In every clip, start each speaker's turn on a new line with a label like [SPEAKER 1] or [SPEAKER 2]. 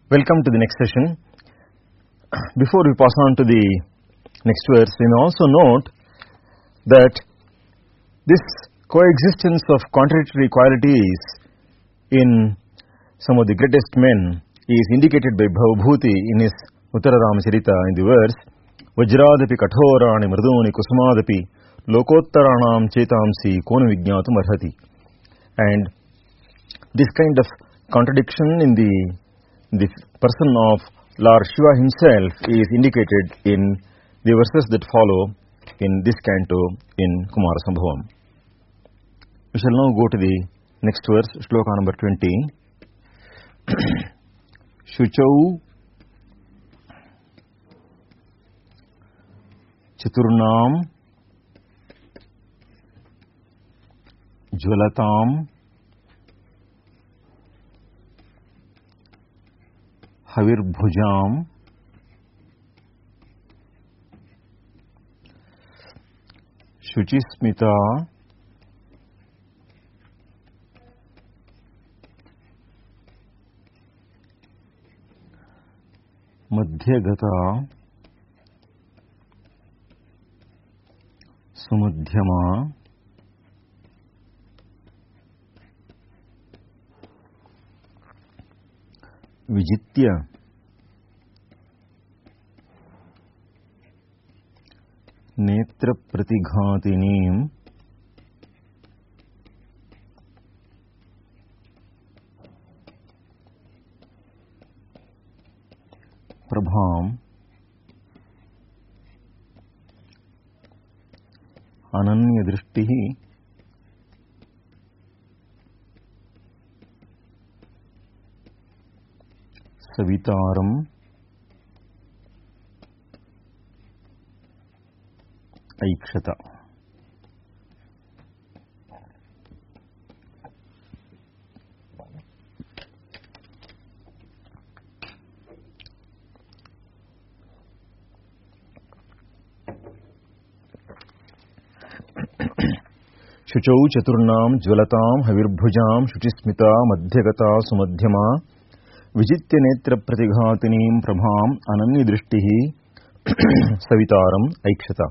[SPEAKER 1] Welcome to the next session. Before we pass on to the next verse, we may also note that this coexistence of contradictory qualities in some of the greatest men is indicated by Bhavabhuti in his Uttara Ramacharita in the verse Vajradapi kathorani mriduni kusumadapi lokottaranam chetamsi kona vijnatum arhati. And this kind of contradiction in the person of Lord Shiva himself is indicated in the verses that follow in this canto in Kumara Sambhavam. We shall now go to the next verse, shloka number 20. Shuchau Chaturnam Jwalatam Havirbhujam Shuchismita Madhyagata Sumadhyama Vijitya Netra Pratighatiniim Prabham Ananya Drishtihi Savitaram Aikshata. Shuchau Chaturnam Jwalatam Havirbhujam Shuchismita Madhyagata Sumadhyama Vijitya Netra Pratighatiniim Prabham Ananya Drishtihi Savitaram Aikshata.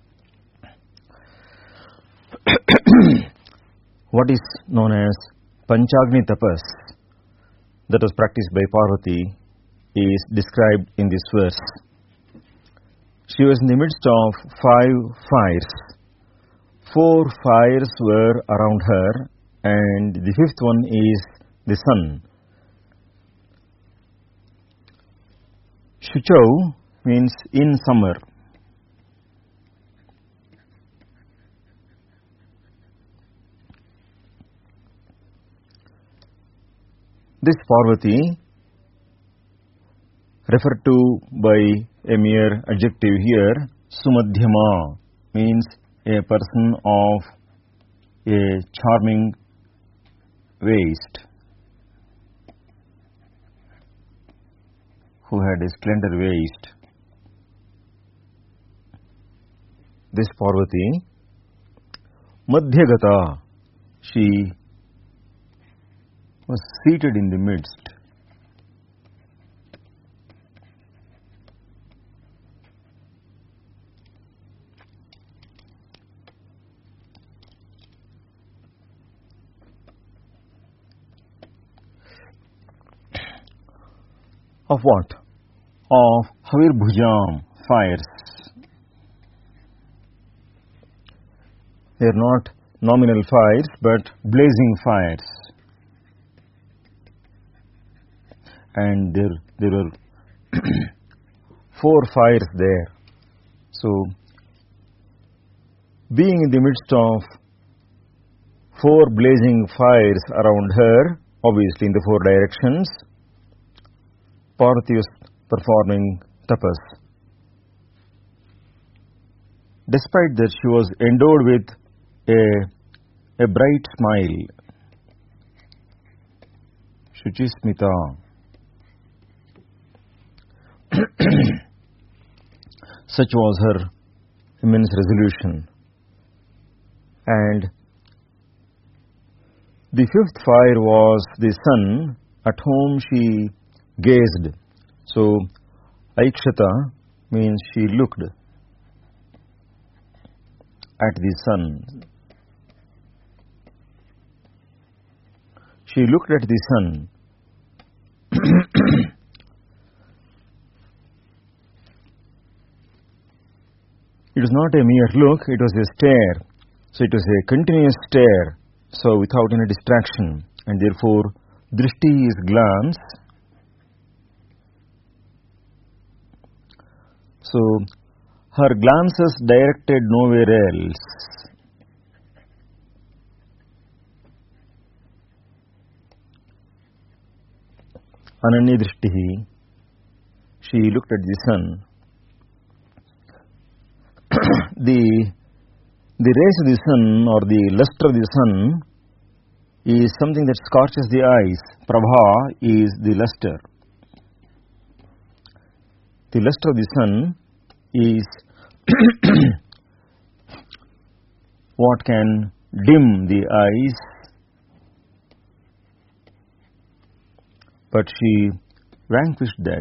[SPEAKER 1] What is known as Panchagni Tapas that was practiced by Parvati is described in this verse. She was in the midst of 5 fires. 4 fires were around her, and the 5th one is the sun. Shuchau means in summer. This Parvati, referred to by a mere adjective here, Sumadhyama, means a person of a charming waist, who had a slender waist. This Parvati, Madhyagata, she was seated in the midst. Of what? Of Havirbhujam, fires. They are not nominal fires, but blazing fires. And there were 4 fires there. So, being in the midst of 4 blazing fires around her, obviously in the 4 directions, Parvati was performing tapas. Despite that, she was endowed with a bright smile. Shuchismita. Such was her immense resolution. And the 5th fire was the sun, at whom she gazed. So, Aikshata means she looked at the sun. She looked at the sun. It was not a mere look, it was a stare. So it was a continuous stare, so without any distraction. And therefore, drishti is glance. So, her glances directed nowhere else. Ananya drishtihi, she looked at the sun. The rays of the sun or the luster of the sun is something that scorches the eyes. Prabha is the luster. The luster of the sun is what can dim the eyes, but she vanquished that.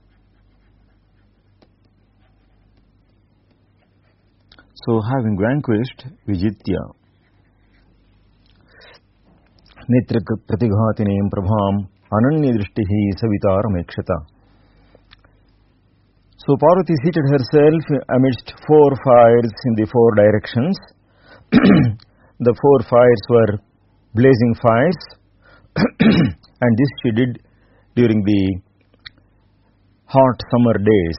[SPEAKER 1] So, having vanquished Vijitya, Netra Pratighatinem Prabham Ananya Drishtihi Savitaram Ekshata. So, Parvati seated herself amidst 4 fires in the 4 directions. The 4 fires were blazing fires, and this she did during the hot summer days.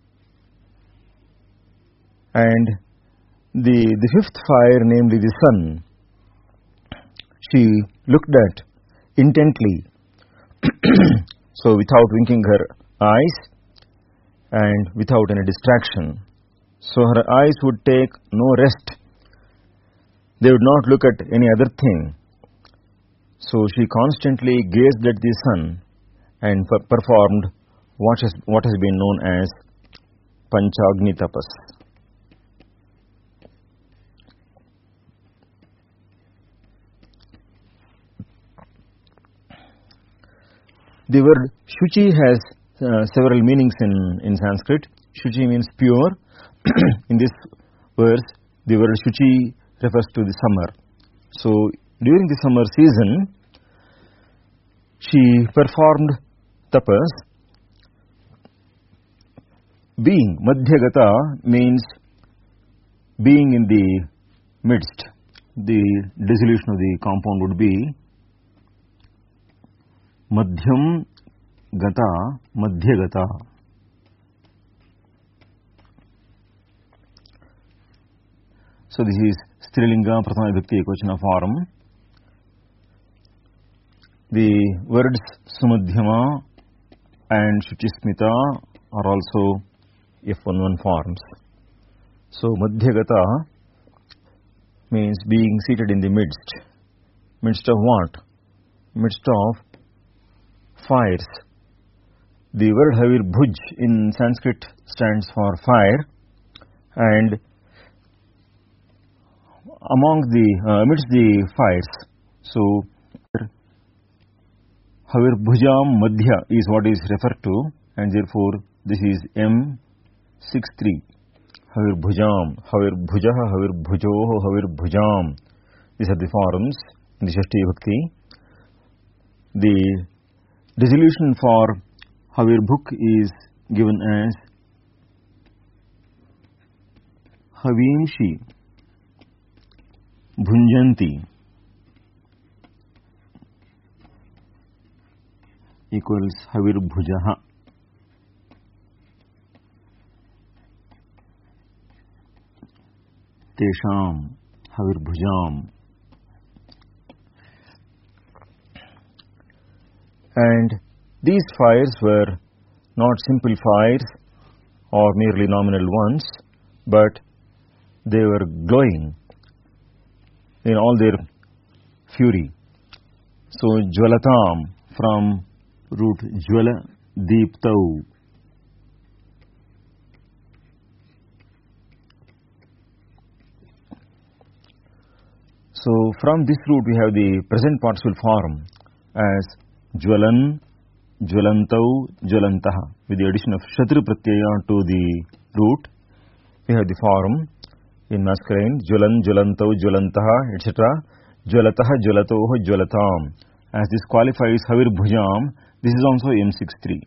[SPEAKER 1] And the 5th fire, namely the sun, she looked at intently, so without winking her eyes and without any distraction. So her eyes would take no rest. They would not look at any other thing. So she constantly gazed at the sun and performed what has been known as Panchagni Tapas. The word Shuchi has several meanings in Sanskrit. Shuchi means pure. In this verse, the word Shuchi refers to the summer. So, during the summer season, she performed tapas. Being, Madhyagata means being in the midst. The dissolution of the compound would be Madhyam Gata, Madhyagata. So this is Strilinga Prathama Vibhakti Ekvachana form. The words Sumadhyama and Shuchismita are also F11 forms. So Madhyagata means being seated in the midst. Midst of what? Midst of fires. The word Havir Bhuj in Sanskrit stands for fire, and amidst the fires, so Havir Bhujam Madhya is what is referred to, and therefore this is M63. Havir Bhujam, Havir Bhujaha, Havir Bhujoho, Havir Bhujam. These are the forms in the Shashti Bhakti. The dissolution for Havir Bhuk is given as Havimshi Bhunjanti equals Havir Bhujaha. Tesham Havir Bhujam. And these fires were not simple fires or merely nominal ones, but they were glowing in all their fury. So Jwalatam from root Jwala Deeptau. So from this root we have the present participle form as Jwalan Jvalantau, Jvalantaha. With the addition of Shatru Pratyaya to the root, we have the form in masculine, Jvalan, Jvalantau, Jvalantaha, etc. Jvalataha, Jvalatoho, Jvalatam. As this qualifies Havir Bhujam, this is also M63.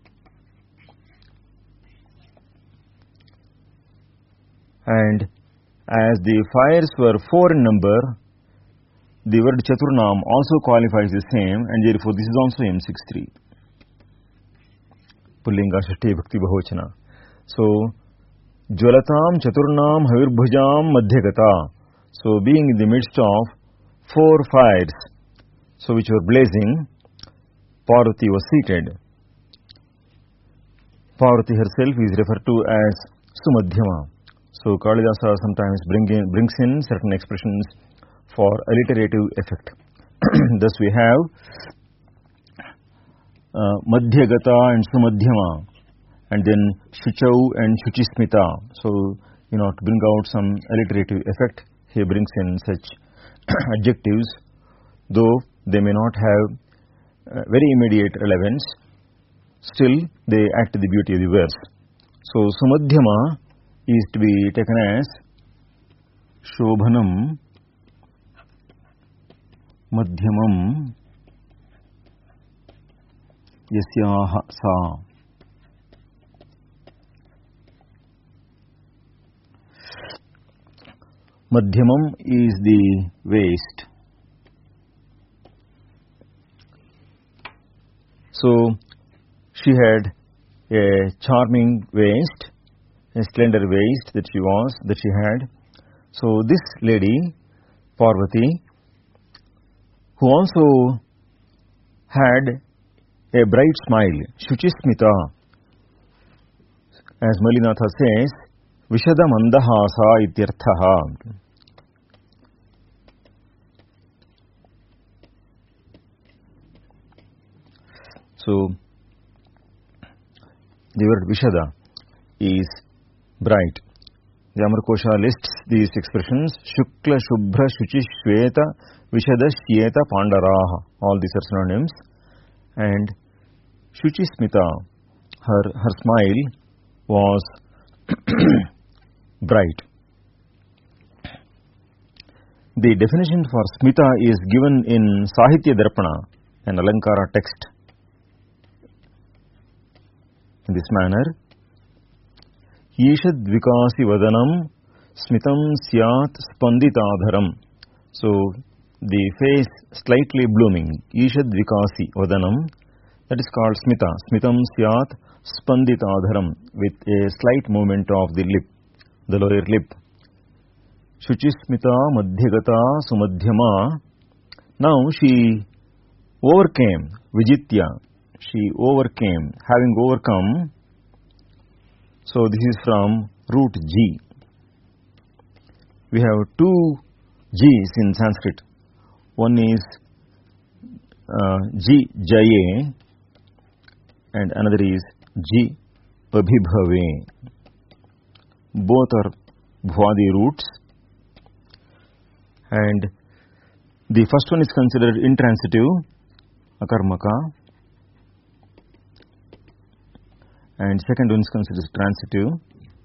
[SPEAKER 1] And as the fires were 4 in number, the word Chaturnam also qualifies the same, and therefore this is also M63. Pullinga Shashti Bhakti Bahocana. So, Jwalatam Chaturnam Havirbhujam Madhyagata. So, being in the midst of 4 fires, so which were blazing, Parvati was seated. Parvati herself is referred to as Sumadhyama. So Kalidasa sometimes brings in certain expressions for alliterative effect. Thus we have Madhyagata and Sumadhyama, and then Shuchau and Shuchismita. So, to bring out some alliterative effect, he brings in such adjectives, though they may not have very immediate relevance, still they add to the beauty of the verse. So Sumadhyama is to be taken as Shobhanam Madhyamam Yasyaha Sa. Madhyamam is the waist. So she had a charming waist, a slender waist that she had. So this lady, Parvati, who also had a bright smile, Shuchismita, as Malinatha says, Vishada Mandahasa ityarthaha. So the word Vishada is bright. The Amarkosha lists these expressions: Shukla, Shubhra, Shuchi, Shweta, Vishada, Shyeta, Pandaraha. All these are synonyms. And Shuchi Smita, her smile was bright. The definition for Smita is given in Sahitya Darpana, an Alankara text, in this manner: Ishad Vikasi Vadanam Smitam Syat Spanditadharam. So the face slightly blooming, Ishad Vikasi Vadanam, that is called Smita. Smitam Syat Spanditadharam, with a slight movement of the lip, the lower lip. Shuchismita Madhyagata Sumadhyama. Now she overcame, Vijitya. She overcame, having overcome. So this is from root G. We have 2 G's in Sanskrit. One is G Jaye, and another is G Abhibhave. Both are Bhwadi roots, and the first one is considered intransitive, Akarmaka, and second one is considered transitive.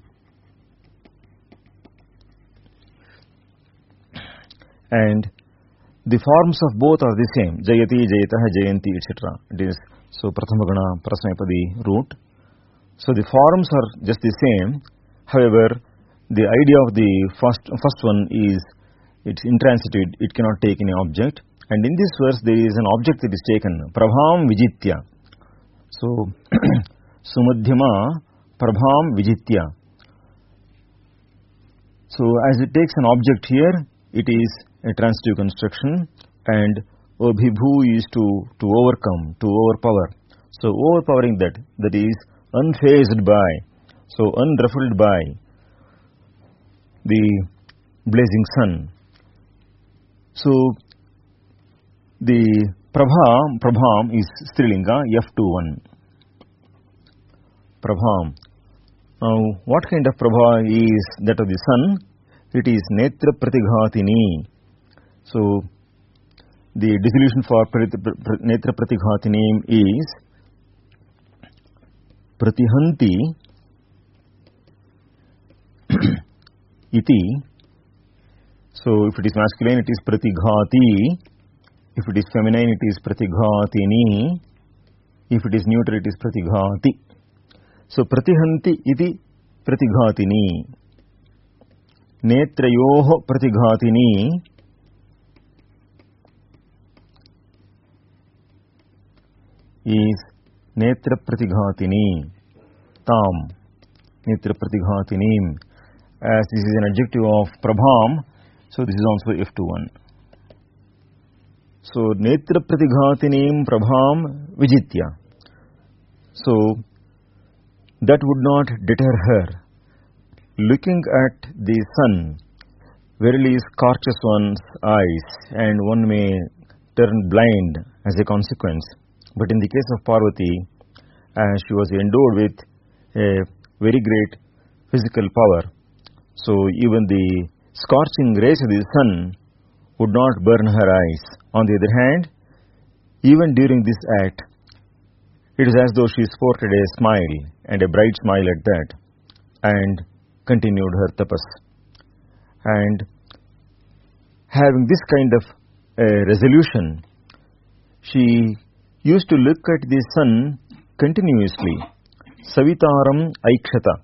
[SPEAKER 1] And the forms of both are the same: Jayati, Jayataha, Jayanti, etc. It is so Prathamagana, Prasnapadi root. So the forms are just the same. However, the idea of the first one is it's intransitive; it cannot take any object. And in this verse, there is an object that is taken: Prabham Vijitya. So Sumadhyama Prabham Vijitya. So as it takes an object here, it is a transitive construction, and Abhibhu is to overcome, to overpower. So overpowering that is unfazed by, so unruffled by the blazing sun. So the Prabham is Strilinga, F21. Prabham. Now, what kind of Prabha is that of the sun? It is Netra Pratighatini. So, the dissolution for Netra Pratighatini is pratihanti iti. So if it is masculine, it is pratighati. If it is feminine, it is pratighatini. If it is neutral, it is pratighati. So pratihanti iti pratighatini. Netrayoh pratighatini is netra pratighatini. Tam netra pratighatini. As this is an adjective of prabham, so this is also F21. So netra pratighatini prabham vijitya. So that would not deter her. Looking at the sun verily scorches one's eyes, and one may turn blind as a consequence. But in the case of Parvati, as she was endowed with a very great physical power, so even the scorching rays of the sun would not burn her eyes. On the other hand, even during this act, it is as though she sported a smile, and a bright smile at that, and continued her tapas. And having this kind of resolution, she used to look at the sun continuously. Savitaram aikshata.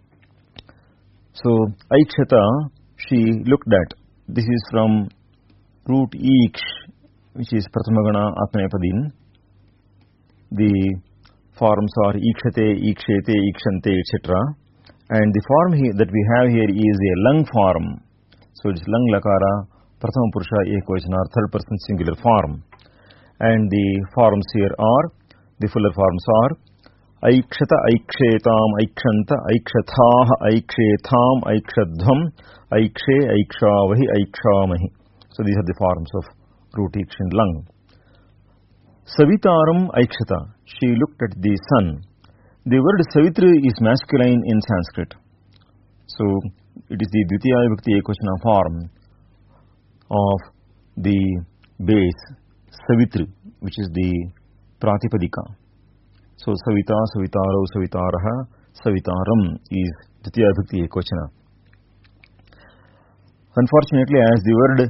[SPEAKER 1] So aikshata, she looked at. This is from root iksh, which is prathamagana atmanepadin. The forms are ikshate, ikshete, ikshante, etc. And the form that we have here is a lung form. So it is lung lakara, prathama purusha ekvachana, third person singular form. And the forms here are, the fuller forms are aikshata, aikshetam, aikshanta, aikshathaah, aikshetham, aikshadhvam, aikshe, aikshavahi, aikshamahi. So these are the forms of root iksh in lung. Savitaram aikshata. She looked at the sun. The word Savitri is masculine in Sanskrit. So it is the Dvitiya Vibhakti Ekvachana form of the base Savitri, which is the Pratipadika. So Savita, Savitaro, Savitaraha, Savitaram is Dvitiya Vibhakti Ekvachana. Unfortunately, as the word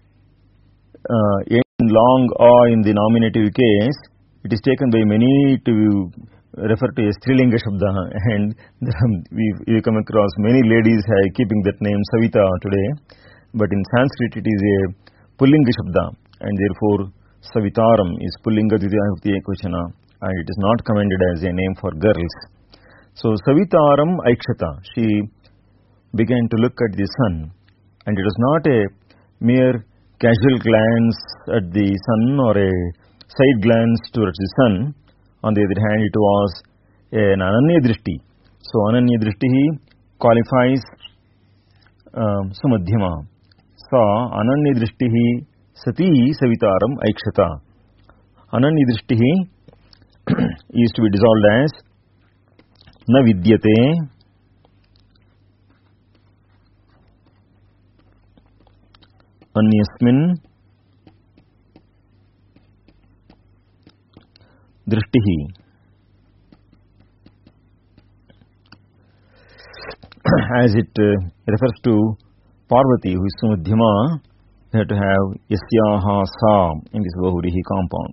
[SPEAKER 1] in long or in the nominative case, it is taken by many to refer to a Strilinga Shabda, and we come across many ladies keeping that name Savita today, but in Sanskrit it is a Pullinga Shabda, and therefore Savitaram is Pullinga Dvitiya Vibhakti Ekvachana, and it is not commended as a name for girls. So Savitaram Aikshata, she began to look at the sun, and it was not a mere casual glance at the sun or a side glance towards the sun. On the other hand, it was an Ananya Drishti. So Ananya Drishti qualifies Sumadhyama. Sa Ananya Drishti Sati Savitaram Aikshata. Ananya Drishti is to be dissolved as Na Vidyate Anyasmin Drishtihi. As it refers to Parvati, who is Sumadhyama, we have to have Yasyaha Sa in this Vahurihi compound.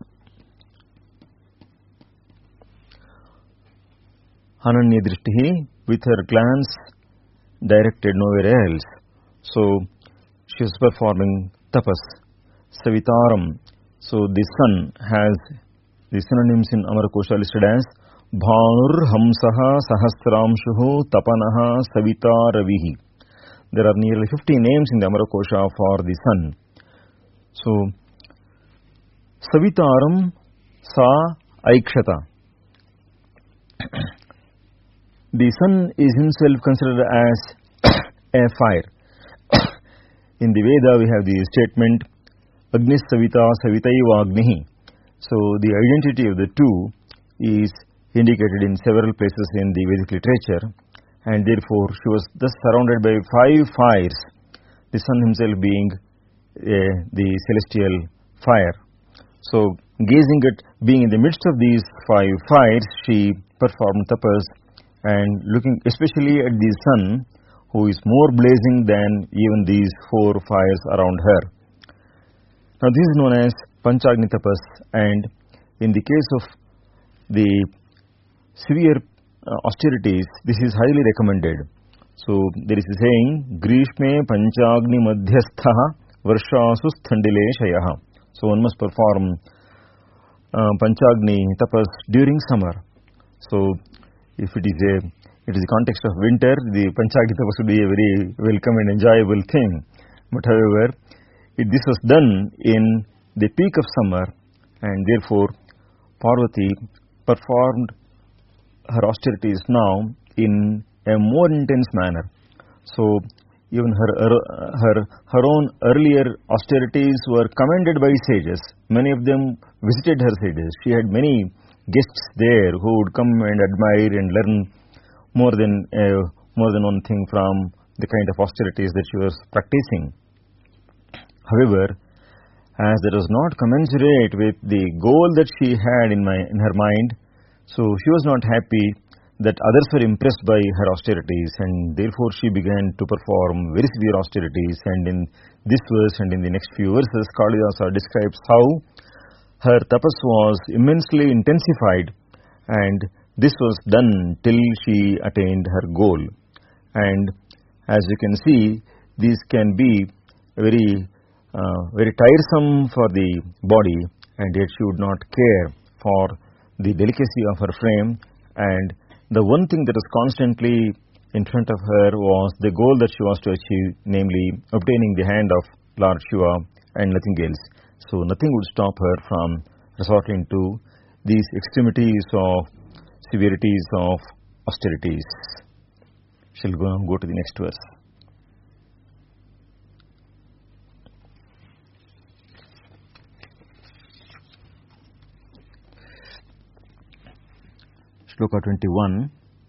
[SPEAKER 1] Ananya Drishtihi, with her glance directed nowhere else. So she was performing tapas. Savitaram. So the sun has the synonyms in Amarkosha listed as Bhanur Hamsaha Sahasramshuhu Tapanaha Savita Ravihi. There are nearly 50 names in the Amarkosha for the sun. So Savitaram Sa Aikshata. The sun is himself considered as a fire. In the Veda we have the statement Agnis Savita Savitaiva Agnihi. So the identity of the two is indicated in several places in the Vedic literature, and therefore she was thus surrounded by 5 fires, the sun himself being the celestial fire. So gazing at being in the midst of these 5 fires, she performed tapas, and looking especially at the sun, who is more blazing than even these 4 fires around her. Now this is known as Panchagni tapas, and in the case of the severe austerities, this is highly recommended. So there is a saying, Grishme Panchagni Madhyastha Varshasu Sthandile Shayaha. So one must perform Panchagni tapas during summer. So if it is a context of winter, the Panchagni tapas would be a very welcome and enjoyable thing. But however, this was done in the peak of summer, and therefore Parvati performed her austerities now in a more intense manner. So even her own earlier austerities were commended by sages. Many of them visited her sages. She had many guests there who would come and admire and learn more than one thing from the kind of austerities that she was practicing. However, as that was not commensurate with the goal that she had in her mind, so she was not happy that others were impressed by her austerities, and therefore she began to perform very severe austerities. And in this verse and in the next few verses, Kalidasa describes how her tapas was immensely intensified, and this was done till she attained her goal. And as you can see, these can be very tiresome for the body, and yet she would not care for the delicacy of her frame, and the one thing that was constantly in front of her was the goal that she was to achieve, namely obtaining the hand of Lord Shiva and nothing else. So nothing would stop her from resorting to these extremities of severities of austerities. Shall we go to the next verse? Shloka 21.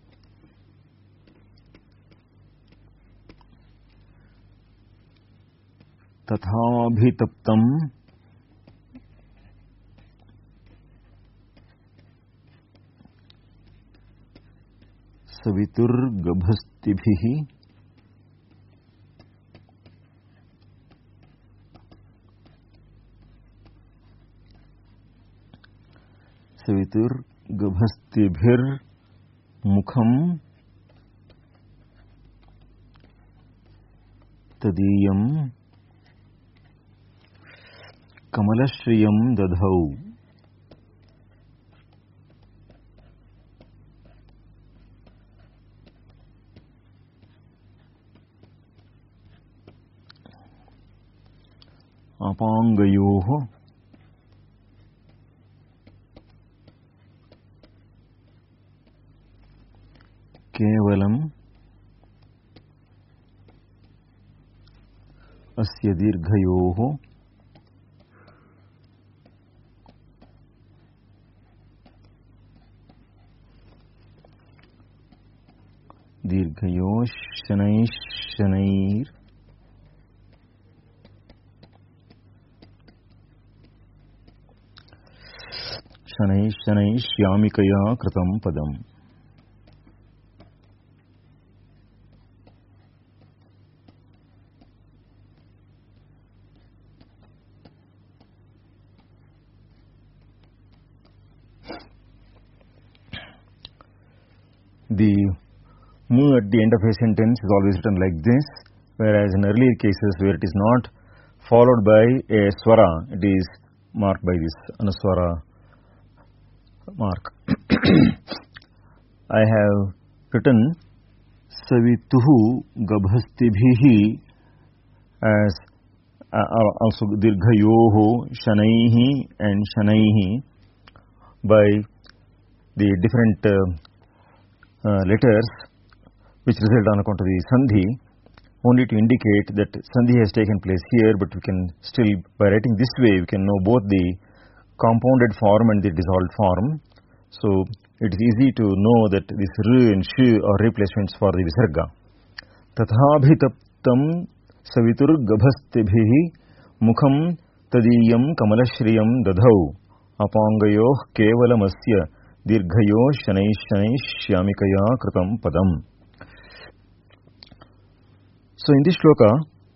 [SPEAKER 1] Tathabhitaptam saviturgabhastibhihi Gabhastibhir mukham tadiyam kamalashriyam dadhau. Apangayoho केवलम अस्य दीर्घयोः शनैः श्यामिकया कृतं पदम्. The mu at the end of a sentence is always written like this, whereas in earlier cases where it is not followed by a swara, it is marked by this anuswara mark. I have written savituhu gabhastibhihi as also dirghayoho shanaihi and shanaihi by the different letters which result on account of the sandhi, only to indicate that sandhi has taken place here, but we can still, by writing this way, we can know both the compounded form and the dissolved form. So it is easy to know that this r and sh are replacements for the visarga. Tathabhitaptam savitur gabhastibhihi mukham tadiyam kamalashriyam dadhau. apangayoh kevalamasya dirghayo shanaish shanaish shyamikaya kritam padam. So in this shloka,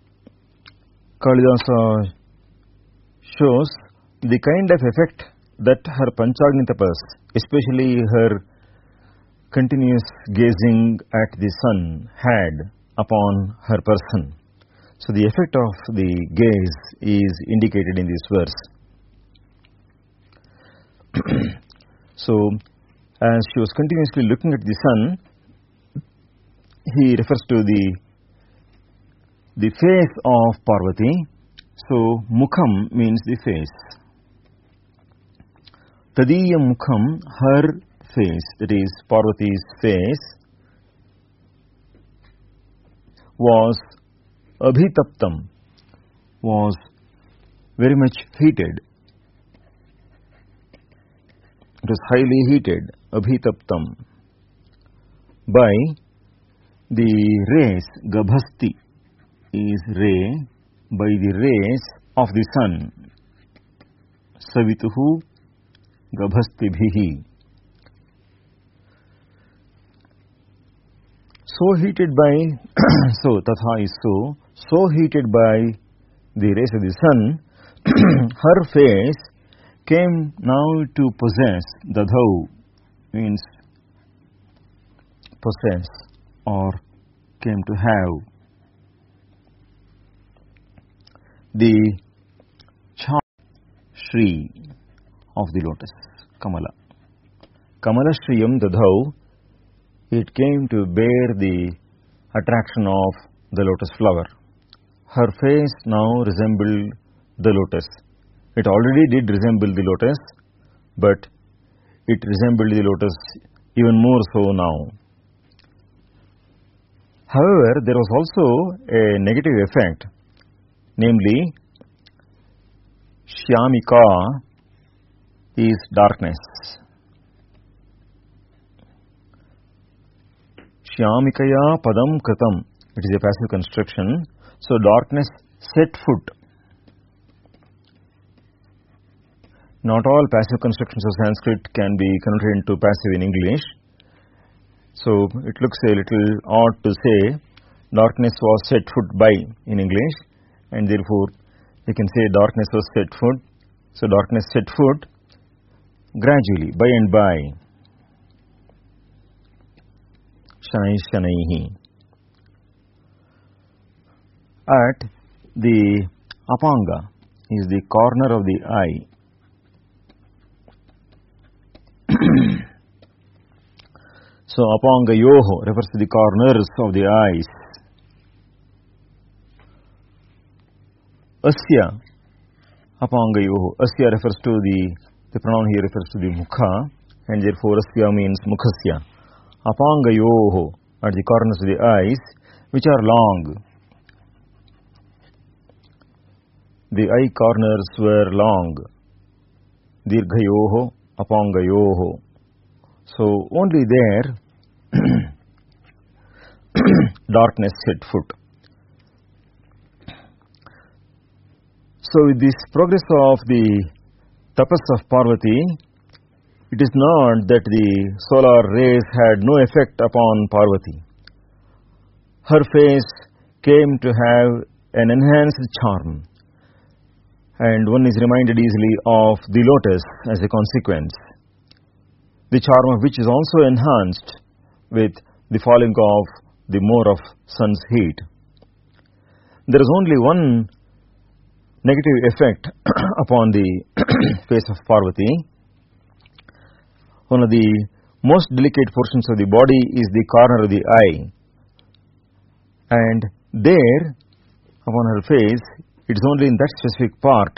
[SPEAKER 1] Kalidasa shows the kind of effect that her Panchagni tapas, especially her continuous gazing at the sun, had upon her person. So the effect of the gaze is indicated in this verse. So as she was continuously looking at the sun, he refers to the face of Parvati. So mukham means the face. Tadiya mukham, her face, that is Parvati's face, was abhitaptam, was very much heated. It was highly heated, abhitaptam, by the rays. Gabhasti is ray, by the rays of the sun. Savituhu gabhastibhihi. So heated by, so tatha is so heated by the rays of the sun, her face came now to possess, dadhau means possess or came to have, the charm Shri of the lotus, Kamala. Kamala Shriyam dadhau, it came to bear the attraction of the lotus flower. Her face now resembled the lotus. It already did resemble the lotus, but it resembled the lotus even more so now. However, there was also a negative effect, namely, Shyamika is darkness. Shyamikaya padam kritam, it is a passive construction. So darkness set foot. Not all passive constructions of Sanskrit can be converted into passive in English. So it looks a little odd to say darkness was set foot by in English, and therefore you can say darkness was set foot. So darkness set foot gradually, by and by. Shanai shanaihi. At the apanga is the corner of the eye. So apanga yoho refers to the corners of the eyes. Asya, apanga yoho. Asya refers to the pronoun here refers to the mukha, and therefore asya means mukhasya. Apanga yoho, at the corners of the eyes, which are long. The eye corners were long. Dirghayoho, apangayoho. So only there darkness set foot. So with this progress of the tapas of Parvati, it is not that the solar rays had no effect upon Parvati. Her face came to have an enhanced charm, and one is reminded easily of the lotus as a consequence, the charm of which is also enhanced with the falling of the more of sun's heat. There is only one negative effect upon the face of Parvati. One of the most delicate portions of the body is the corner of the eye, and there upon her face, it is only in that specific part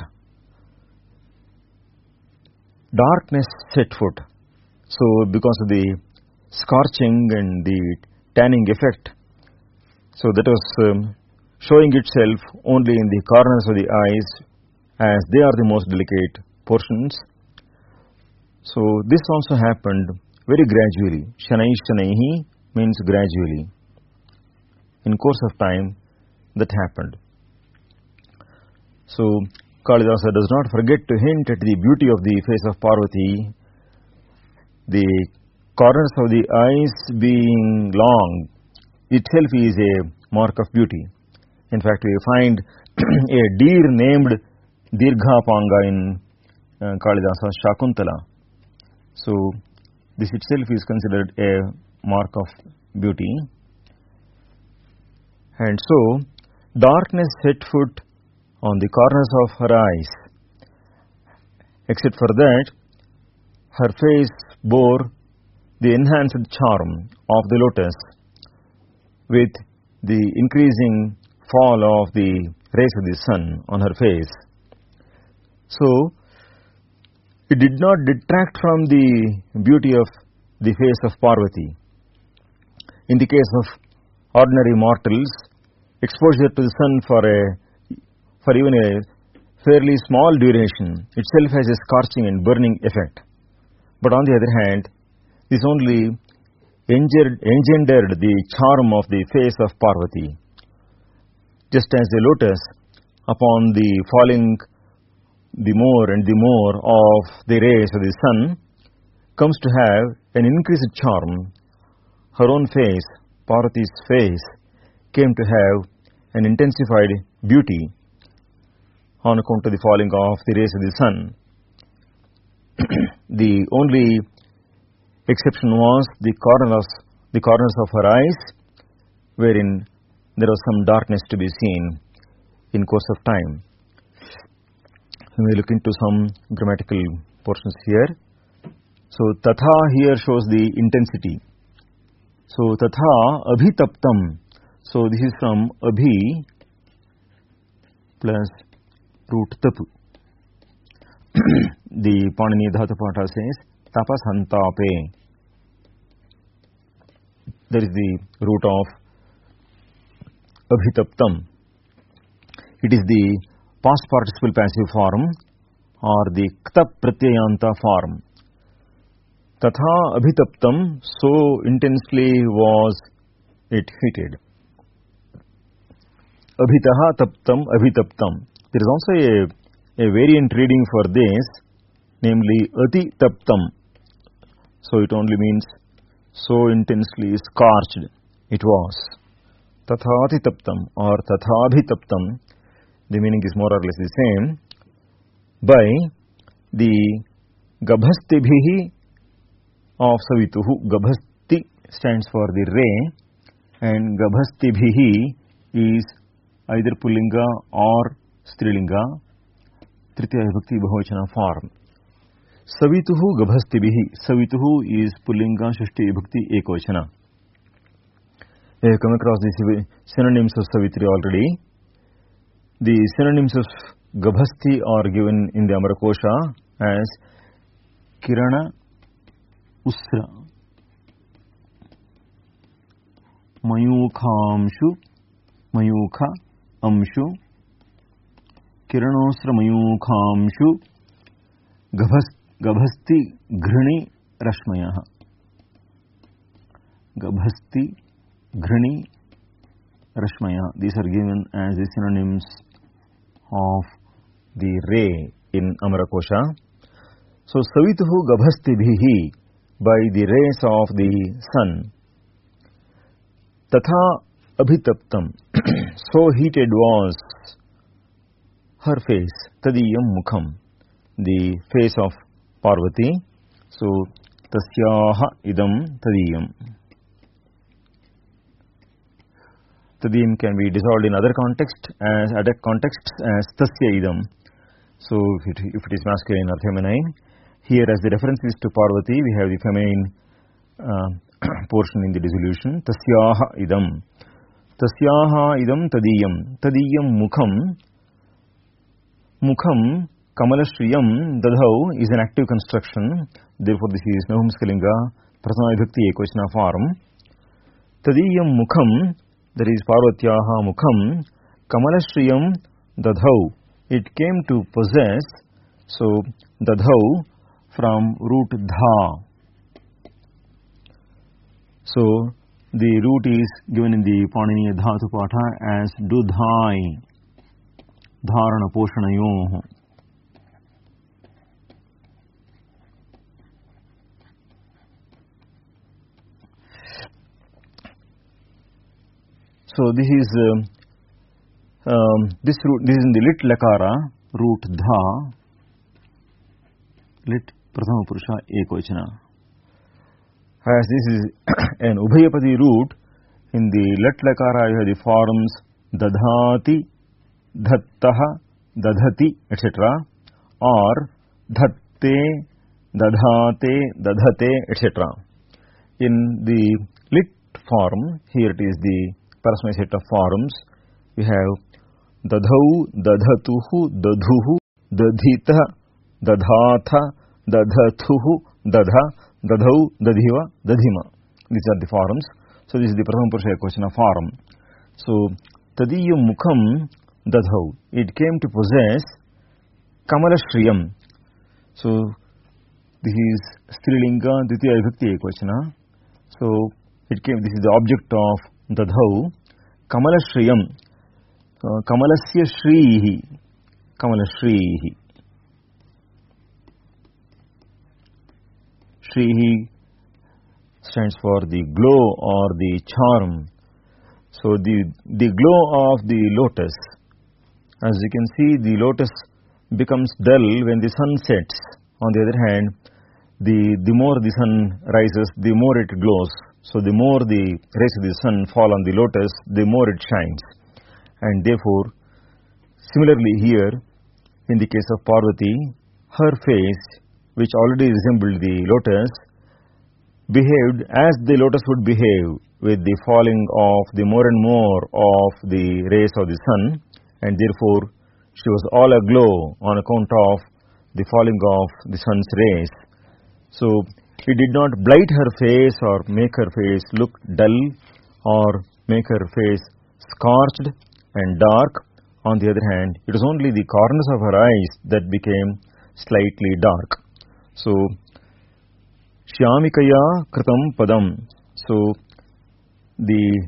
[SPEAKER 1] darkness set foot. So because of the scorching and the tanning effect, so that was showing itself only in the corners of the eyes, as they are the most delicate portions. So this also happened very gradually. Shanai shanaihi means gradually. In course of time that happened. So Kalidasa does not forget to hint at the beauty of the face of Parvati, the corners of the eyes being long itself is a mark of beauty. In fact, we find a deer named Dirghapanga in Kalidasa's Shakuntala. So, this itself is considered a mark of beauty. And so, darkness set foot on the corners of her eyes. Except for that, her face bore the enhanced charm of the lotus with the increasing fall of the rays of the sun on her face. So, it did not detract from the beauty of the face of Parvati. In the case of ordinary mortals, exposure to the sun for even a fairly small duration itself has a scorching and burning effect. But on the other hand, this only engendered the charm of the face of Parvati. Just as the lotus, upon the falling the more and the more of the rays of the sun, comes to have an increased charm, her own face, Parvati's face, came to have an intensified beauty on account of the falling of the rays of the sun. The only exception was the corners of her eyes, wherein there was some darkness to be seen in course of time. We may look into some grammatical portions here. So, tatha here shows the intensity. So, tatha abhitaptam. So, this is from abhi plus root tapu. The Panini Dhatapata says tapasantape. There is the root of abhitaptam. It is the past participle passive form or the kta pratyayanta form. Tatha abhitaptam, so intensely was it heated. Abhitaha taptam abhitaptam. There is also a variant reading for this, namely ati taptam. So it only means so intensely scorched it was. Tathati taptam or tathabhi taptam, the meaning is more or less the same. By the gabhastibhihi of Savituhu. Gabhasti stands for the ray, and gabhastibhihi is either Pullinga or Strilinga, Tritiya Vibhakti Bahuvachana form. Savituhu gabhastibihi. Savituhu is Pullinga, Shashti Vibhakti Ekvachana. We have come across the synonyms of Savitri already. The synonyms of Gabhasti are given in the Amarakosha as Kirana Usra, Mayukhamshu, Mayukha Amshu, Kiranosra Mayukhamshu, Gabhasti Ghrani Rashmayaha. Gabhasti Ghrani Rashmaya. These are given as the synonyms of the ray in Amarakosha. So, Savituhu Gabhastibhihi, by the rays of the sun. Tatha abhitaptam, so heated was her face. Tadiyam mukham, the face of Parvati. So, tasyaha idam tadiyam. Tadiyam can be dissolved in other contexts as tasya idam. So, if it is masculine or feminine. Here, as the reference is to Parvati, we have the feminine portion in the dissolution. Tasyaha idam. Tasyaha idam tadiyam. Tadiyam mukham. Mukham kamalashriyam dadhau is an active construction. Therefore, this is Nahumskalinga, Prathama Vibhakti Ekvachana form. Tadiyam mukham, that is Parvatyaha mukham, kamalashriyam dadhau. It came to possess, so dadhau from root dha. So, the root is given in the Panini Dhatupatha as dudhai, dharana poshanayoh. So this is this is in the lit lakara root dha, lit prathama purusha ekvachana. As this is an ubhayapadi root, in the lit lakara you have the forms dadhati, dhattaha, dadhati, etc. or dhatte, dadhate, dadhate, etc. In the lit form, here it is the Parasmaya set of forms. We have dadhau, dadhatuhu, dadhuhu, dadhita, dadhatha, dadhathuhu, dadha, dadhau, dadhiva, dadhima. These are the forms. So this is the Prathama Purusha question of form. So tadiya mukham dadhau. It came to possess kamala shriyam. So this is Strilinga Ditiya Vibhakti Ekvachana. So it came. This is the object of dadhau. Kamala shriyam. Kamalasya shrihi. Kamala shrihi. Shrihi stands for the glow or the charm. So the glow of the lotus. As you can see, the lotus becomes dull when the sun sets. On the other hand, the more the sun rises, the more it glows. So the more the rays of the sun fall on the lotus, the more it shines. And therefore, similarly here, in the case of Parvati, her face, which already resembled the lotus, behaved as the lotus would behave with the falling of the more and more of the rays of the sun, and therefore she was all aglow on account of the falling of the sun's rays. So it did not blight her face or make her face look dull or make her face scorched and dark. On the other hand, it was only the corners of her eyes that became slightly dark. So Shyamikaya kritam padam. So the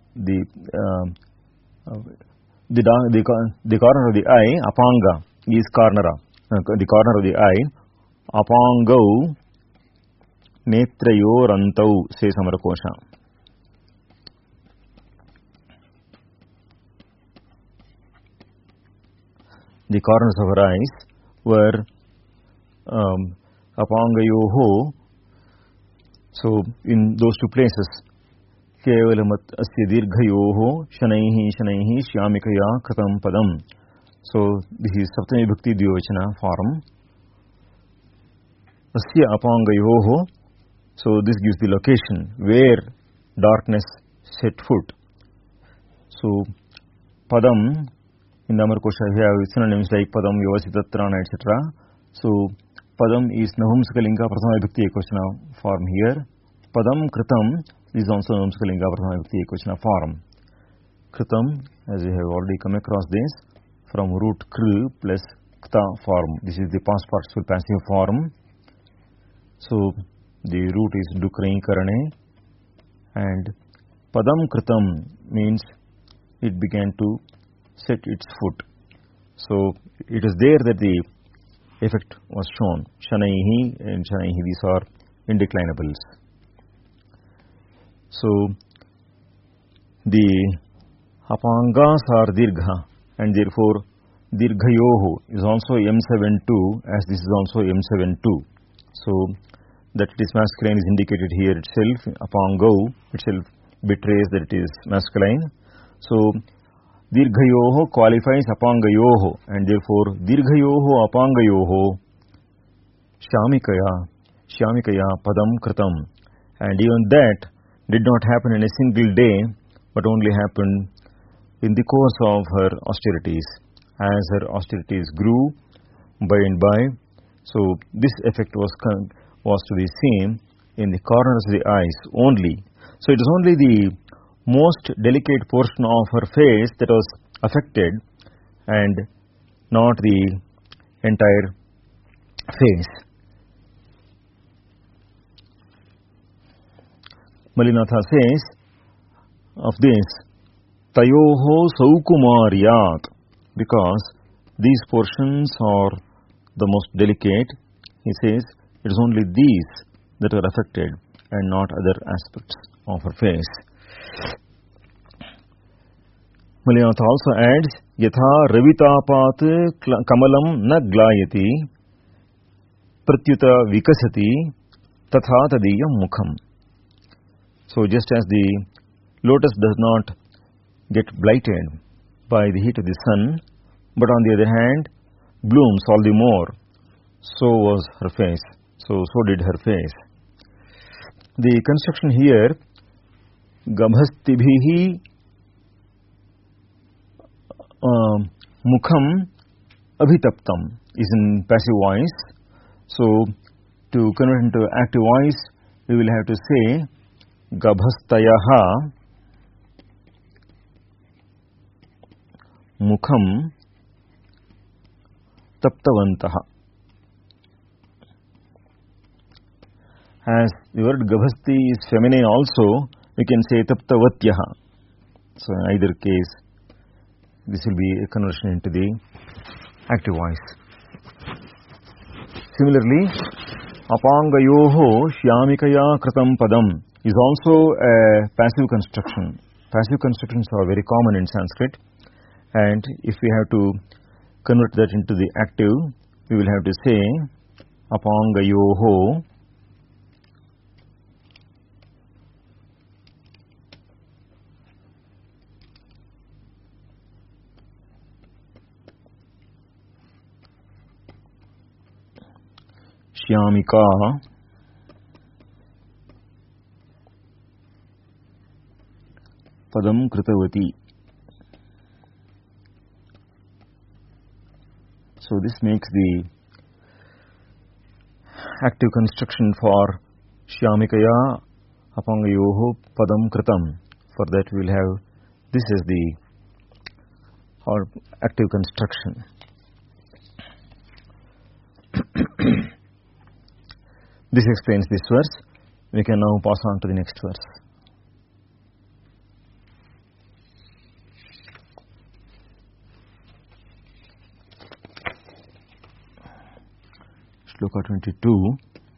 [SPEAKER 1] corner of the eye, apanga, is cornera. The corner of the eye, apangau netrayorantau, says Amarakosha. The corners of her eyes were apangayoho. So in those two places, Kevalamat asya dirghayoho shanaihi shanaihi shyamikaya kritam padam. So this is Saptami Bhakti Dvivachana form. Asya apangayoho. So this gives the location where darkness set foot. So padam, in the Amarkosha we have synonyms like padam, yavasitatrana, etc. So padam is Nahumsakalinga Prathama Vibhakti Ekvachana form here. Padam kritam is also Nahumsakalinga Prathama Vibhakti Ekvachana form. Kritam, as we have already come across this, from root kr plus kta form. This is the past participle passive form. So the root is dukrai karane, and padam kritam means it began to set its foot. So it is there that the effect was shown. Shanaihi and shanaihi, these are indeclinables. So the apangas are dirgha, and therefore dirghayoho is also M72, as this is also M72. So that it is masculine is indicated here itself. Apangau itself betrays that it is masculine. So dirghayoho qualifies apangayoho, and therefore dirghayoho apangayoho shyamikaya padam kritam. And even that did not happen in a single day, but only happened in the course of her austerities. As her austerities grew by and by, so this effect was to be seen in the corners of the eyes only. So it is only the most delicate portion of her face that was affected, and not the entire face. Malinatha says of this, tayoho saukumariyat, because these portions are the most delicate. He says it is only these that are affected and not other aspects of her face. Malayath also adds, Yatha ravitapat kamalam na glayati pratyuta vikasati tatha tadiyam mukham. So just as the lotus does not get blighted by the heat of the sun, but on the other hand blooms all the more, so was her face. So did her face. The construction here, gabhastibhihi mukham abhitaptam, is in passive voice. So to convert into active voice, we will have to say gabhastayaha mukham taptavantaha. As the word gabhasti is feminine also, we can say taptavatyaha. So in either case, this will be a conversion into the active voice. Similarly, apangayoho shyamikaya kritam padam is also a passive construction. Passive constructions are very common in Sanskrit, and if we have to convert that into the active, we will have to say apangayoho Shyamika padam kritavati. So this makes the active construction for Shyamikaya apangayoho padam kritam. For that we will have this as the active construction. This explains this verse. We can now pass on to the next verse. Shloka 22.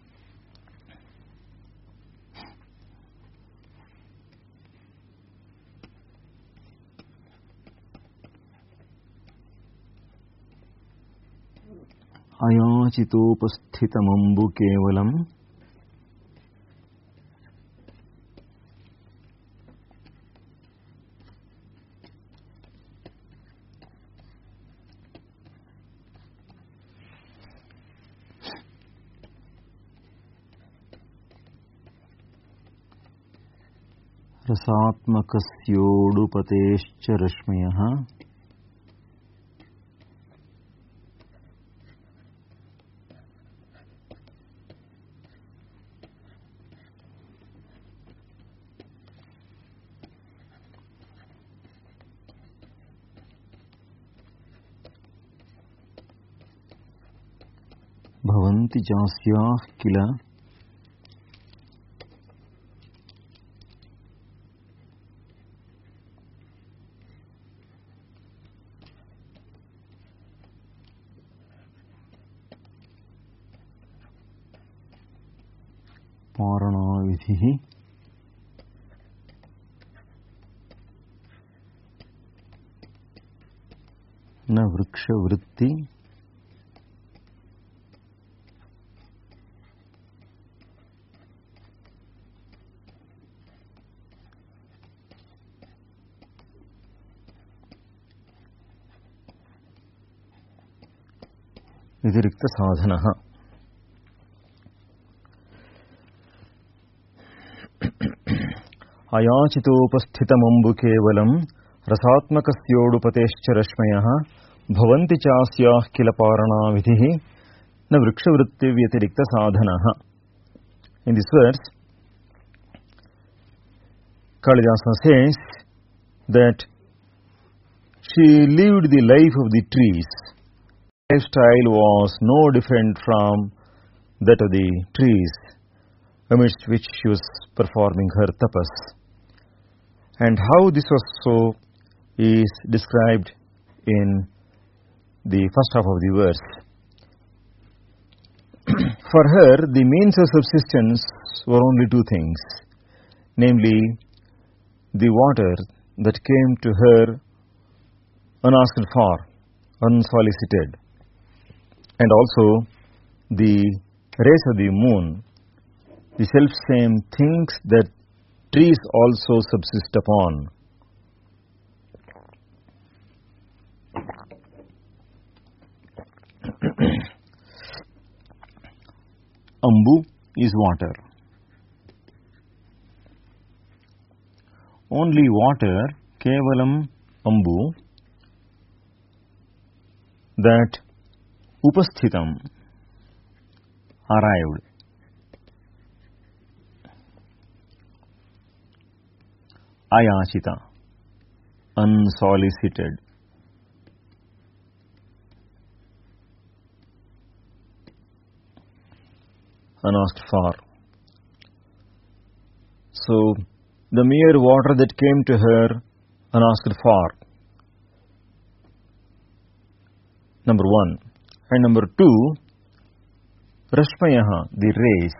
[SPEAKER 1] Ayachitopasthitamambu kevalam rasatmakasyodupateschya rashmayaha bhavanti jasyah kila paranavidhihi na vriksha vritti Vidirikta sadhanaha. Ayachitopasthitamambu kevalam rasatmakasyodupateschya rashmayaha bhavanti chasyah kila parana vidhihi na vrikshavritti vyatirikta sadhanaha. In this verse, Kalidasa says that she lived the life of the trees. Lifestyle was no different from that of the trees amidst which she was performing her tapas. And how this was so is described in the first half of the verse. For her, the means of subsistence were only two things, namely the water that came to her unasked for, unsolicited. And also the rays of the moon, the self-same things that trees also subsist upon. Ambu is water. Only water, kevalam ambu, that upasthitam, arrived. Ayachita, unsolicited. Unasked for. So, the mere water that came to her unasked for. Number one. And number two, Rashmayaha, the rays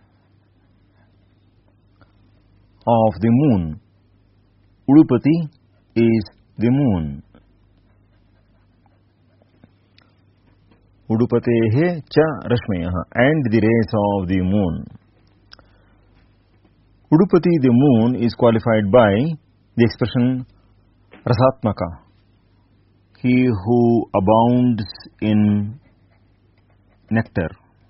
[SPEAKER 1] of the moon. Udupati is the moon. Udupatehe cha Rashmayaha, and the rays of the moon. Udupati, the moon, is qualified by the expression Rasatmaka, he who abounds in nectar.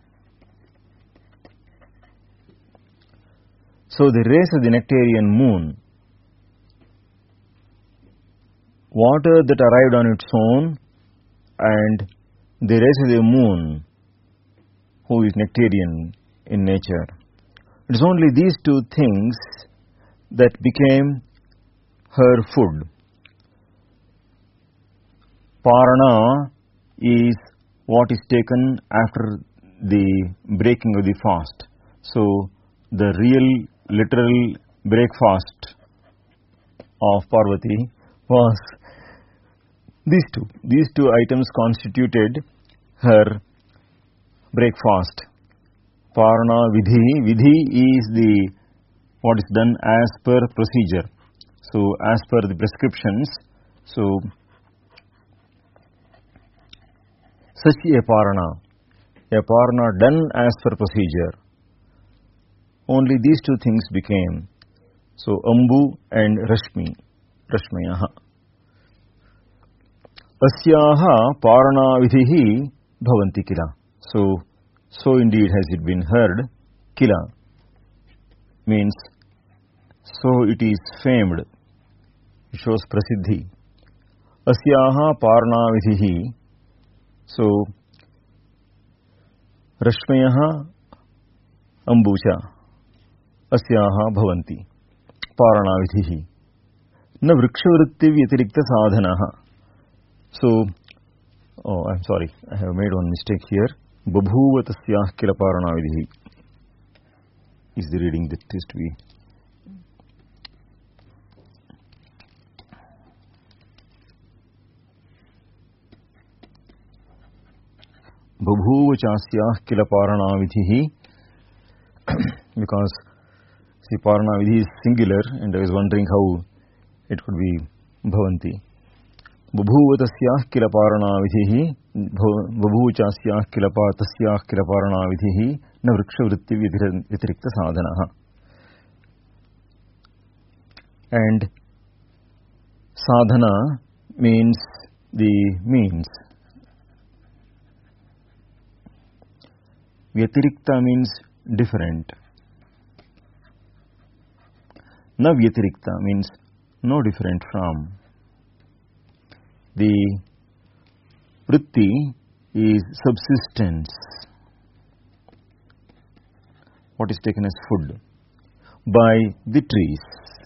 [SPEAKER 1] So the rays of the nectarian moon, water that arrived on its own, and the rays of the moon, who is nectarian in nature. It is only these two things that became her food. Parana is what is taken after the breaking of the fast. So, the real, literal breakfast of Parvati was these two. These two items constituted her breakfast. Parana Vidhi. Vidhi is the what is done as per procedure. So, as per the prescriptions. So, such a parana done as per procedure. Only these two things became. So, Ambu and Rashmayaha. Asyaha parana vidhihi bhavanti kila. So indeed has it been heard. Kila means so it is famed. It shows prasiddhi. Asyaha parana vidhihi. So Rashmayaha ambucha asyaha bhavanti parana vidhihi. Na vrikshavritti vyatirikta sadhanaha. So, I'm sorry, I have made one mistake here. Babhuva tasyah kila parana vidhi is the reading that is to be. Babhuva chasyah kila parana vidhi, because see, parana vidhi is singular, and I was wondering how it could be bhavanti. Babhuva tasyah kila parana vidhihi, babhuva chasyah kila tasyah kila parana vidhihi, na vrikshavritti vyatirikta sadhanaha. And sadhana means the means. Vyatirikta means different. Na vyatirikta means no different from. The vritti is subsistence, what is taken as food by the trees.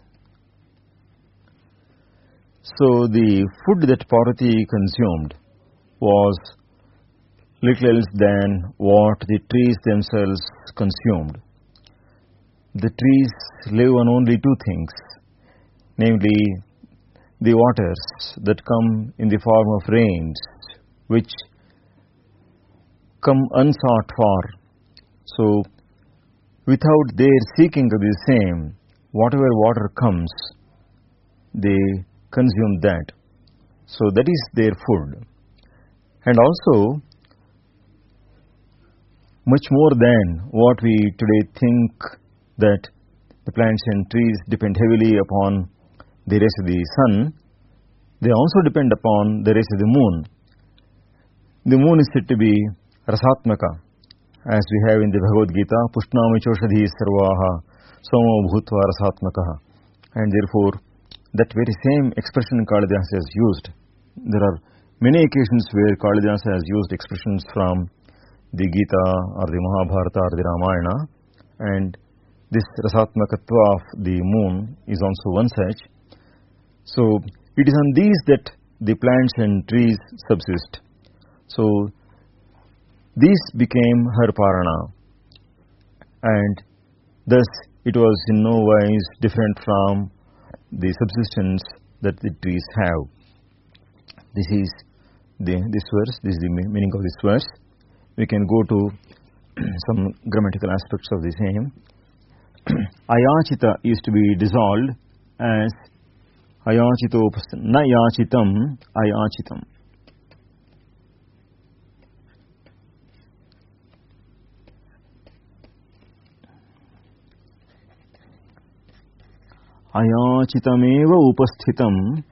[SPEAKER 1] So the food that Parvati consumed was little else than what the trees themselves consumed. The trees live on only two things, namely the waters that come in the form of rains, which come unsought for. So, without their seeking of the same, whatever water comes, they consume that. So that is their food. And also, much more than what we today think, that the plants and trees depend heavily upon the rays of the sun, they also depend upon the rays of the moon. The moon is said to be Rasatmaka, as we have in the Bhagavad Gita, Pushnami Choshadhi Sarvaha Somo Bhutva Rasatmakaha. And therefore, that very same expression Kalidasa has used. There are many occasions where Kalidasa has used expressions from the Gita or the Mahabharata or the Ramayana, and this Rasatmakatva of the moon is also one such. So it is on these that the plants and trees subsist. So these became her parana, and thus it was in no wise different from the subsistence that the trees have. This is this verse, this is the meaning of this verse. We can go to some grammatical aspects of the same. Ayachita is to be dissolved as ayachito na yachitam ayachitam. Ayachitameva upasthitam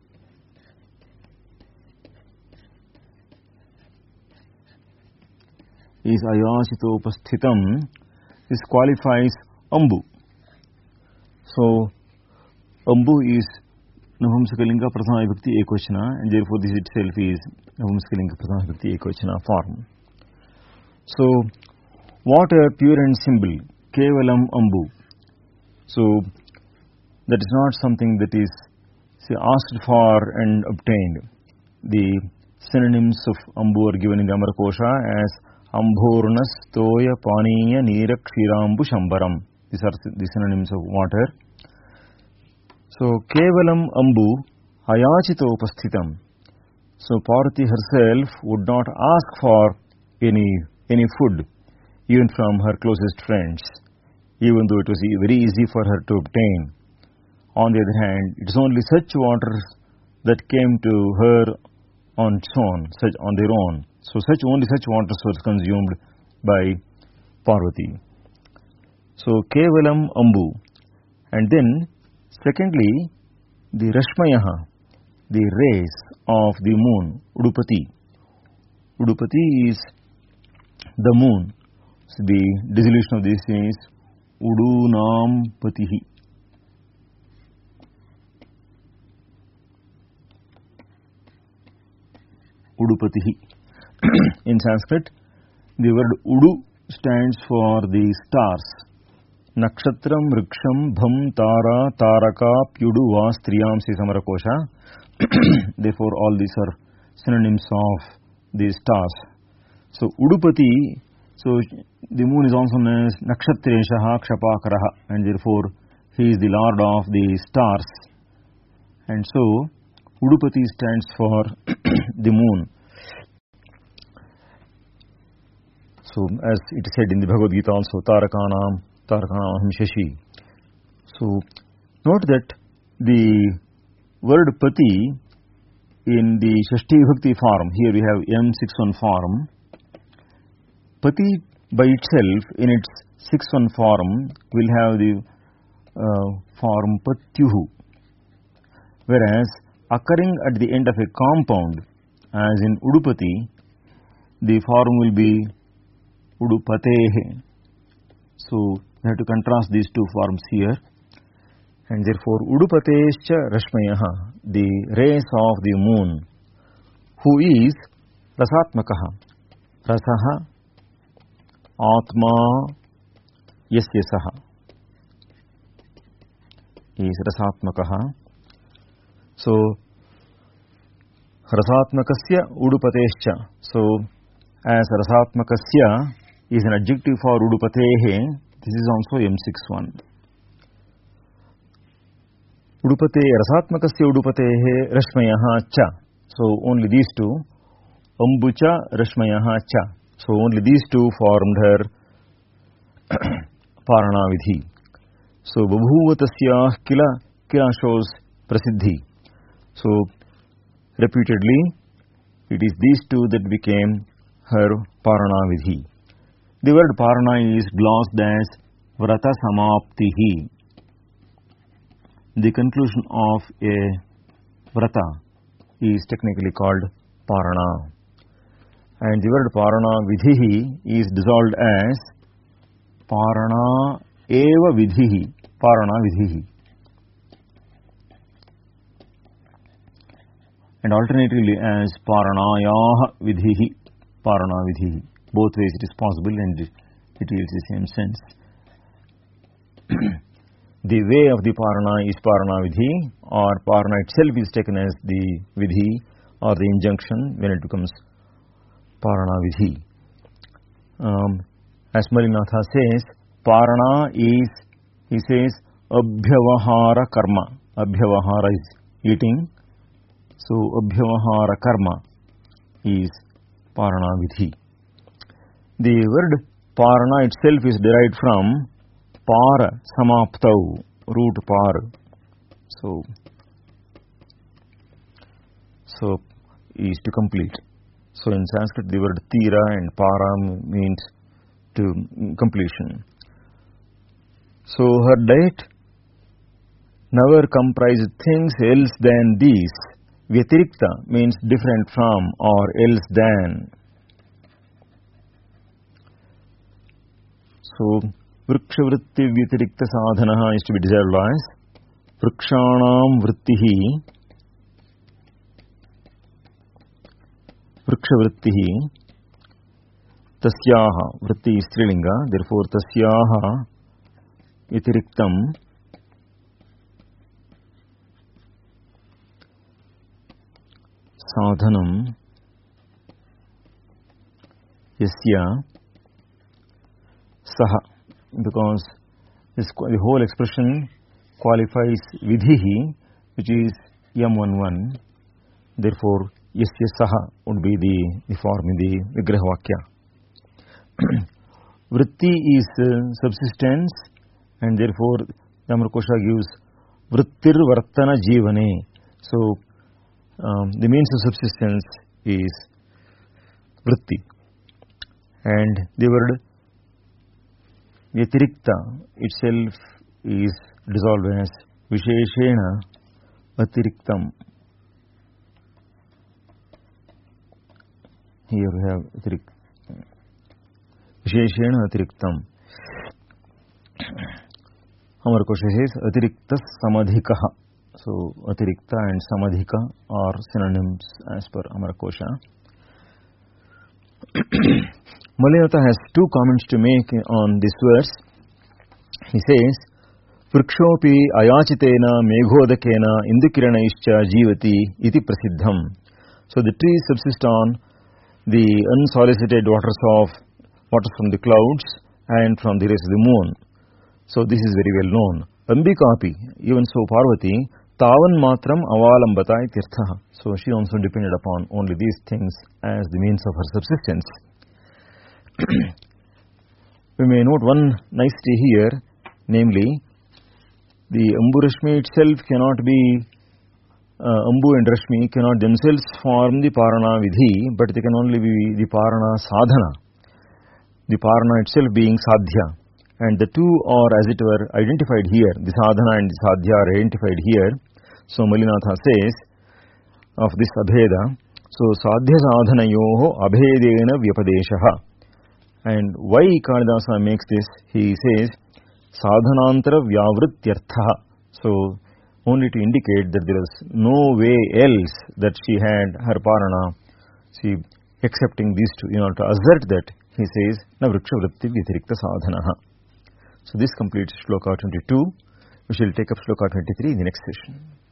[SPEAKER 1] is ayachito upasthitam. This qualifies ambu. So ambu is Navamsakalinga Prathama Vibhakti Ekvachana, and therefore this itself is Navamsakalinga Prathama Vibhakti Ekvachana form. So what a pure and simple Kevalam ambu. So that is not something that is asked for and obtained. The synonyms of ambu are given in the Amarakosha as Ambhurnas Toya Paniya Nira Kshirambu Shambaram. These are the synonyms of water. So Kevalam ambu ayachito upasthitam. So Parvati herself would not ask for any food, even from her closest friends, even though it was very easy for her to obtain. On the other hand, it is only such waters that came to her on its own, on their own. So only such waters were consumed by Parvati. So Kevalam ambu. And then secondly, the Rashmayaha, the rays of the moon, Udupati. Udupati is the moon. So the dissolution of this is Udunam Patihi. Udupatihi. In Sanskrit, the word Udu stands for the stars. Nakshatram, Riksham, Bham, Tara, Taraka, Pyudu, Va, Striyam, Samarakosha. Therefore, all these are synonyms of the stars. So, Udupati, so the moon is also known as Nakshatreshaha, Kshapakaraha, and therefore he is the lord of the stars. And so, Udupati stands for the moon. So, as it is said in the Bhagavad Gita also, Tarakanam Aham Shashi. So, note that the word Pati in the Shashti Vibhakti form, here we have M61 form. Pati by itself in its 61 form will have the form Patyuhu, whereas occurring at the end of a compound, as in Udupati, the form will be Udupatehe. So, we have to contrast these two forms here. And therefore, Udupatescha Rashmayaha, the rays of the moon, who is Rasatmakaha. Rasaha, Atma, Yasyasaha, is Rasatmakaha. So, Rasatmakasya Udupatescha. So, as Rasatmakasya is an adjective for Udupatehe, this is also M61. Udupate, Rasatmakasya Udupatehe, Rashmayaha cha. So only these two, Ambucha, Rashmayaha cha. So only these two formed her Parana Vidhi. So Babhuva Tasya Kila shows Prasiddhi. So repeatedly, it is these two that became her Parana Vidhi. The word Parana is glossed as Vrata Samaptihi. The conclusion of a Vrata is technically called Parana. And the word Parana Vidhihi is dissolved as Parana Eva Vidhihi. Parana Vidhihi. And alternatively as Paranayaha Vidhihi. Parana Vidhihi. Both ways it is possible and it yields the same sense. The way of the Parana is Parana Vidhi, or Parana itself is taken as the Vidhi or the injunction when it becomes Parana Vidhi. As Malinatha says, Parana is, he says, Abhyavahara Karma. Abhyavahara is eating. So, Abhyavahara Karma is Parana Vidhi. The word Parana itself is derived from Para Samaptau, root Par. So is to complete. So in Sanskrit the word Tira and Para means to completion. So her diet never comprised things else than these. Vyatirikta means different from or else than. So Vrikshavritti Vyatirikta Sadhanaha is to be desired as Vrikshanam Vrittihi. Vrikshavrittihi Tasyaha. Vritti is Strilinga, therefore Tasyaha Vyatiriktam Sadhanam Yasya Saha, because the whole expression qualifies Vidhihi, which is Yam11. Therefore, Yasya Saha would be the form in the Vigrahvakya. Vritti is subsistence, and therefore Yamarkosha gives Vrittir Vartana Jivane. So, the means of subsistence is Vritti. And the word Vyatirikta itself is dissolved as Visheshena Atiriktam. Here we have Visheshena Atiriktam. Amarkosha says Atirikta Samadhikaha. So Atirikta and Samadhika are synonyms as per Amarkosha. Malinatha has two comments to make on this verse. He says, Vrikshopi ayachitena meghodakena indukiranaischa jivati iti prasiddham. So the trees subsist on the unsolicited waters from the clouds and from the rays of the moon. So this is very well known. Ambikapi, even so Parvati, tavan matram avalambata itirtha. So she also depended upon only these things as the means of her subsistence. We may note one nicety here, namely, the Ambu Rashmi itself cannot be, Ambu and Rashmi cannot themselves form the Parana Vidhi, but they can only be the Parana Sadhana, the Parana itself being Sadhya. And the two are, as it were, identified here. The Sadhana and the Sadhya are identified here. So Malinatha says of this Abheda, so Sadhya Sadhana yoho Abhedena Vyapadeshaha. And why Kalidasa makes this, he says, Sadhanantara Vyavrityartha. So, only to indicate that there is no way else that she had her Parana, she accepting these two, in order to assert that, he says, Na Vriksha Vritti Vyatirikta Sadhanaha. So, this completes Shloka 22. We shall take up Shloka 23 in the next session.